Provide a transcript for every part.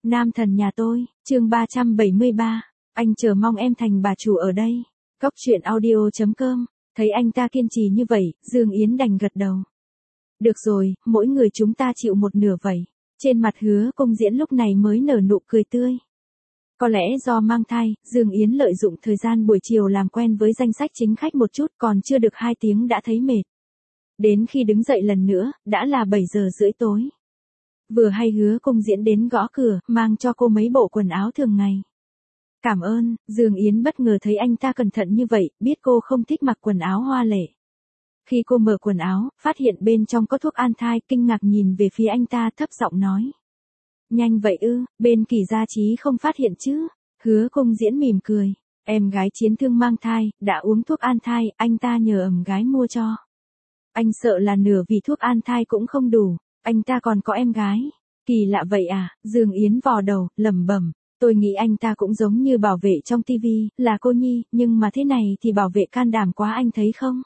Nam thần nhà tôi, chương 373, anh chờ mong em thành bà chủ ở đây. Cóc truyện audio.com, thấy anh ta kiên trì như vậy, Dương Yến đành gật đầu. Được rồi, mỗi người chúng ta chịu một nửa vậy. Trên mặt Hứa Công Diễn lúc này mới nở nụ cười tươi. Có lẽ do mang thai, Dương Yến lợi dụng thời gian buổi chiều làm quen với danh sách chính khách một chút, còn chưa được 2 tiếng đã thấy mệt. Đến khi đứng dậy lần nữa, đã là 7 giờ rưỡi tối. Vừa hay Hứa Công Diễn đến gõ cửa, mang cho cô mấy bộ quần áo thường ngày. Cảm ơn, Dương Yến bất ngờ thấy anh ta cẩn thận như vậy, biết cô không thích mặc quần áo hoa lệ. Khi cô mở quần áo, phát hiện bên trong có thuốc an thai, kinh ngạc nhìn về phía anh ta thấp giọng nói. Nhanh vậy ư, bên Kỳ Gia Chí không phát hiện chứ? Hứa Công Diễn mỉm cười. Em gái Chiến Thương mang thai, đã uống thuốc an thai, anh ta nhờ ẩm gái mua cho. Anh sợ là nửa vì thuốc an thai cũng không đủ, anh ta còn có em gái. Kỳ lạ vậy à, Dương Yến vò đầu, lẩm bẩm. Tôi nghĩ anh ta cũng giống như bảo vệ trong tivi, là cô nhi, nhưng mà thế này thì bảo vệ can đảm quá anh thấy không?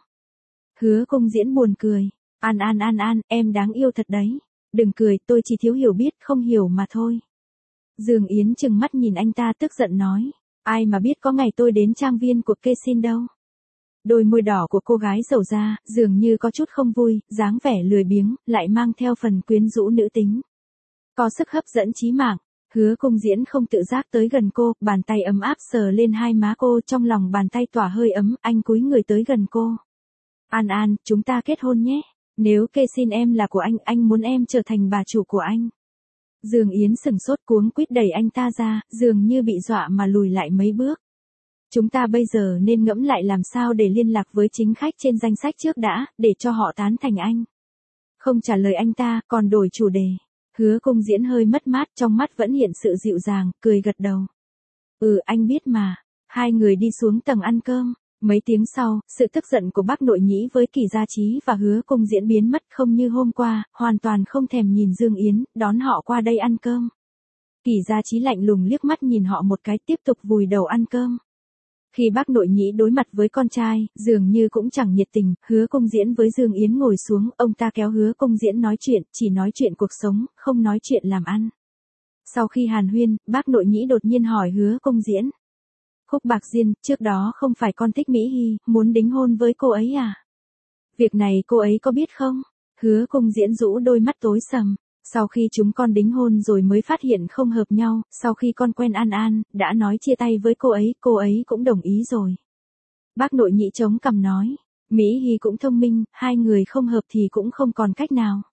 Hứa Công Diễn buồn cười. An, em đáng yêu thật đấy. Đừng cười, tôi chỉ thiếu hiểu biết, không hiểu mà thôi. Dương Yến trừng mắt nhìn anh ta tức giận nói. Ai mà biết có ngày tôi đến trang viên của Kê Xin đâu. Đôi môi đỏ của cô gái dầu ra, dường như có chút không vui, dáng vẻ lười biếng, lại mang theo phần quyến rũ nữ tính. Có sức hấp dẫn chí mạng. Hứa Công Diễn không tự giác tới gần cô, bàn tay ấm áp sờ lên hai má cô, trong lòng bàn tay tỏa hơi ấm, anh cúi người tới gần cô. An, chúng ta kết hôn nhé. Nếu Kê Xin em là của anh muốn em trở thành bà chủ của anh. Dương Yến sừng sốt cuống quýt đẩy anh ta ra, dường như bị dọa mà lùi lại mấy bước. Chúng ta bây giờ nên ngẫm lại làm sao để liên lạc với chính khách trên danh sách trước đã, để cho họ tán thành anh. Không trả lời anh ta, còn đổi chủ đề. Hứa Công Diễn hơi mất mát, trong mắt vẫn hiện sự dịu dàng, cười gật đầu. Anh biết mà. Hai người đi xuống tầng ăn cơm. Mấy tiếng sau, sự tức giận của bác nội nhĩ với Kỳ Gia Chí và Hứa Công Diễn biến mất không như hôm qua, hoàn toàn không thèm nhìn Dương Yến, đón họ qua đây ăn cơm. Kỳ Gia Chí lạnh lùng liếc mắt nhìn họ một cái, tiếp tục vùi đầu ăn cơm. Khi bác nội nhĩ đối mặt với con trai, dường như cũng chẳng nhiệt tình, Hứa Công Diễn với Dương Yến ngồi xuống, ông ta kéo Hứa Công Diễn nói chuyện, chỉ nói chuyện cuộc sống, không nói chuyện làm ăn. Sau khi hàn huyên, bác nội nhĩ đột nhiên hỏi Hứa Công Diễn. Khúc Bạc Diên, trước đó không phải con thích Mỹ Hy, muốn đính hôn với cô ấy à? Việc này cô ấy có biết không? Hứa Công Diễn rũ đôi mắt tối sầm. Sau khi chúng con đính hôn rồi mới phát hiện không hợp nhau, sau khi con quen An, đã nói chia tay với cô ấy cũng đồng ý rồi. Bác nội nhĩ chống cằm nói, Mỹ Hy cũng thông minh, hai người không hợp thì cũng không còn cách nào.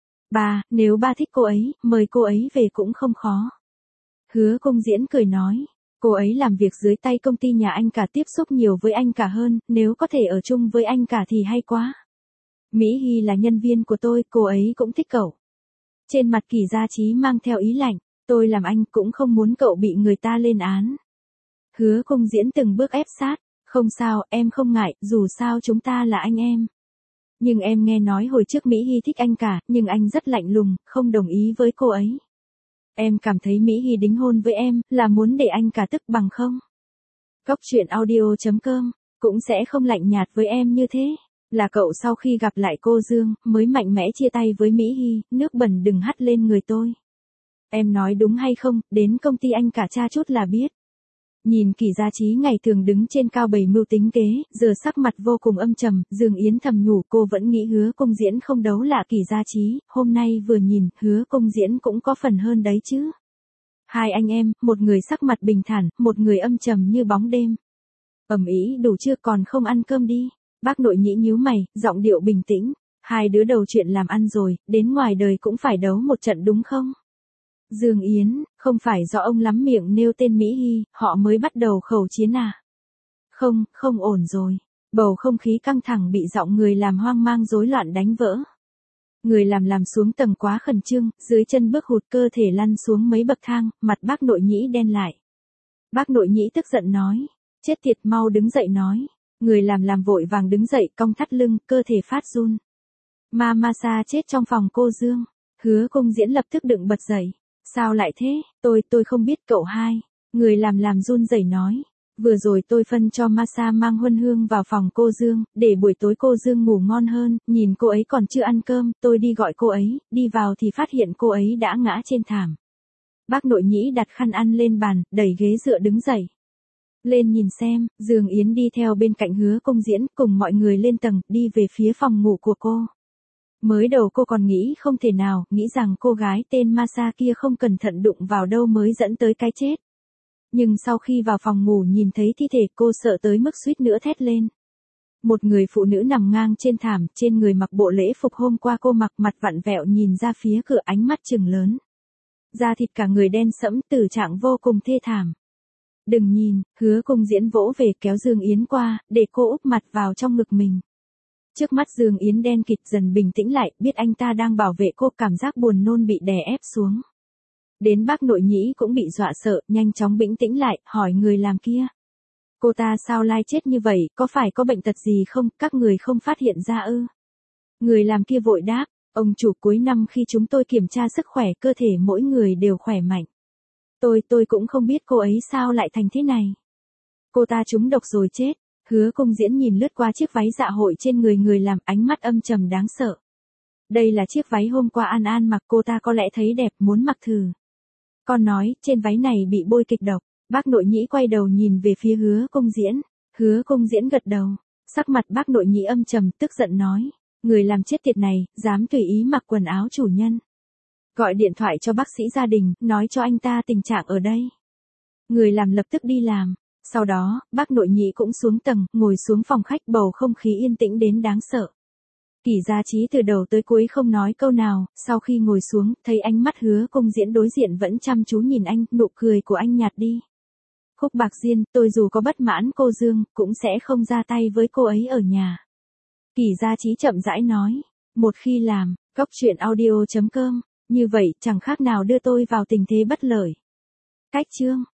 Nếu ba thích cô ấy, mời cô ấy về cũng không khó. Hứa Công Diễn cười nói, cô ấy làm việc dưới tay công ty nhà anh cả, tiếp xúc nhiều với anh cả hơn, nếu có thể ở chung với anh cả thì hay quá. Mỹ Hy là nhân viên của tôi, cô ấy cũng thích cậu. Trên mặt Kỳ Gia Chí mang theo ý lạnh, tôi làm anh cũng không muốn cậu bị người ta lên án. Hứa Công Diễn từng bước ép sát, không sao, em không ngại, dù sao chúng ta là anh em. Nhưng em nghe nói hồi trước Mỹ Hy thích anh cả, nhưng anh rất lạnh lùng, không đồng ý với cô ấy. Em cảm thấy Mỹ Hy đính hôn với em, là muốn để anh cả tức bằng không? Cóc truyện audio.com, cũng sẽ không lạnh nhạt với em như thế. Là cậu sau khi gặp lại cô Dương, mới mạnh mẽ chia tay với Mỹ Hy, nước bẩn đừng hắt lên người tôi. Em nói đúng hay không, đến công ty anh cả tra chút là biết. Nhìn Kỳ Gia Chí ngày thường đứng trên cao bày mưu tính kế, giờ sắc mặt vô cùng âm trầm, Dương Yến thầm nhủ cô vẫn nghĩ Hứa Công Diễn không đấu lại Kỳ Gia Chí, hôm nay vừa nhìn, Hứa Công Diễn cũng có phần hơn đấy chứ. Hai anh em, một người sắc mặt bình thản, một người âm trầm như bóng đêm. Ầm ĩ đủ chưa, còn không ăn cơm đi. Bác nội nhĩ nhíu mày, giọng điệu bình tĩnh. Hai đứa đầu chuyện làm ăn rồi, đến ngoài đời cũng phải đấu một trận đúng không? Dương Yến, không phải do ông lắm miệng nêu tên Mỹ Hy, họ mới bắt đầu khẩu chiến à? Không ổn rồi. Bầu không khí căng thẳng bị giọng người làm hoang mang rối loạn đánh vỡ. Người làm xuống tầng quá khẩn trương, dưới chân bước hụt, cơ thể lăn xuống mấy bậc thang, mặt bác nội nhĩ đen lại. Bác nội nhĩ tức giận nói, chết tiệt, mau đứng dậy nói. Người làm vội vàng đứng dậy, cong thắt lưng, cơ thể phát run. Masa chết trong phòng cô Dương. Hứa Công Diễn lập tức đựng bật dậy. Sao lại thế, tôi không biết cậu hai. Người làm run rẩy nói. Vừa rồi tôi phân cho Masa mang huân hương vào phòng cô Dương, để buổi tối cô Dương ngủ ngon hơn, nhìn cô ấy còn chưa ăn cơm, tôi đi gọi cô ấy, đi vào thì phát hiện cô ấy đã ngã trên thảm. Bác nội nhĩ đặt khăn ăn lên bàn, đẩy ghế dựa đứng dậy. Lên nhìn xem, Dương Yến đi theo bên cạnh Hứa Công Diễn, cùng mọi người lên tầng, đi về phía phòng ngủ của cô. Mới đầu cô còn nghĩ không thể nào, nghĩ rằng cô gái tên Masa kia không cẩn thận đụng vào đâu mới dẫn tới cái chết. Nhưng sau khi vào phòng ngủ nhìn thấy thi thể cô sợ tới mức suýt nữa thét lên. Một người phụ nữ nằm ngang trên thảm, trên người mặc bộ lễ phục hôm qua cô mặc, mặt vặn vẹo nhìn ra phía cửa, ánh mắt trừng lớn. Da thịt cả người đen sẫm, tử trạng vô cùng thê thảm. Đừng nhìn, Hứa Công Diễn vỗ về kéo Dương Yến qua, để cô úp mặt vào trong ngực mình. Trước mắt Dương Yến đen kịt dần bình tĩnh lại, biết anh ta đang bảo vệ cô, cảm giác buồn nôn bị đè ép xuống. Đến bác nội nhĩ cũng bị dọa sợ, nhanh chóng bình tĩnh lại, hỏi người làm kia. Cô ta sao lai chết như vậy, có phải có bệnh tật gì không, các người không phát hiện ra ư? Người làm kia vội đáp, ông chủ, cuối năm khi chúng tôi kiểm tra sức khỏe cơ thể mỗi người đều khỏe mạnh. Tôi cũng không biết cô ấy sao lại thành thế này. Cô ta trúng độc rồi chết. Hứa Công Diễn nhìn lướt qua chiếc váy dạ hội trên người người làm, ánh mắt âm trầm đáng sợ. Đây là chiếc váy hôm qua An An mặc, cô ta có lẽ thấy đẹp muốn mặc thử. Con nói, trên váy này bị bôi kịch độc. Bác nội nhĩ quay đầu nhìn về phía Hứa Công Diễn. Hứa Công Diễn gật đầu. Sắc mặt bác nội nhĩ âm trầm, tức giận nói. Người làm chết tiệt này, dám tùy ý mặc quần áo chủ nhân. Gọi điện thoại cho bác sĩ gia đình, nói cho anh ta tình trạng ở đây. Người làm lập tức đi làm. Sau đó, bác nội nhị cũng xuống tầng, ngồi xuống phòng khách, bầu không khí yên tĩnh đến đáng sợ. Kỷ Gia Chí từ đầu tới cuối không nói câu nào, sau khi ngồi xuống, thấy ánh mắt Hứa Công Diễn đối diện vẫn chăm chú nhìn anh, nụ cười của anh nhạt đi. Khúc Bạc Diên, tôi dù có bất mãn cô Dương, cũng sẽ không ra tay với cô ấy ở nhà. Kỷ Gia Chí chậm rãi nói, một khi làm, coctruyện audio.com, như vậy chẳng khác nào đưa tôi vào tình thế bất lợi. Cách chương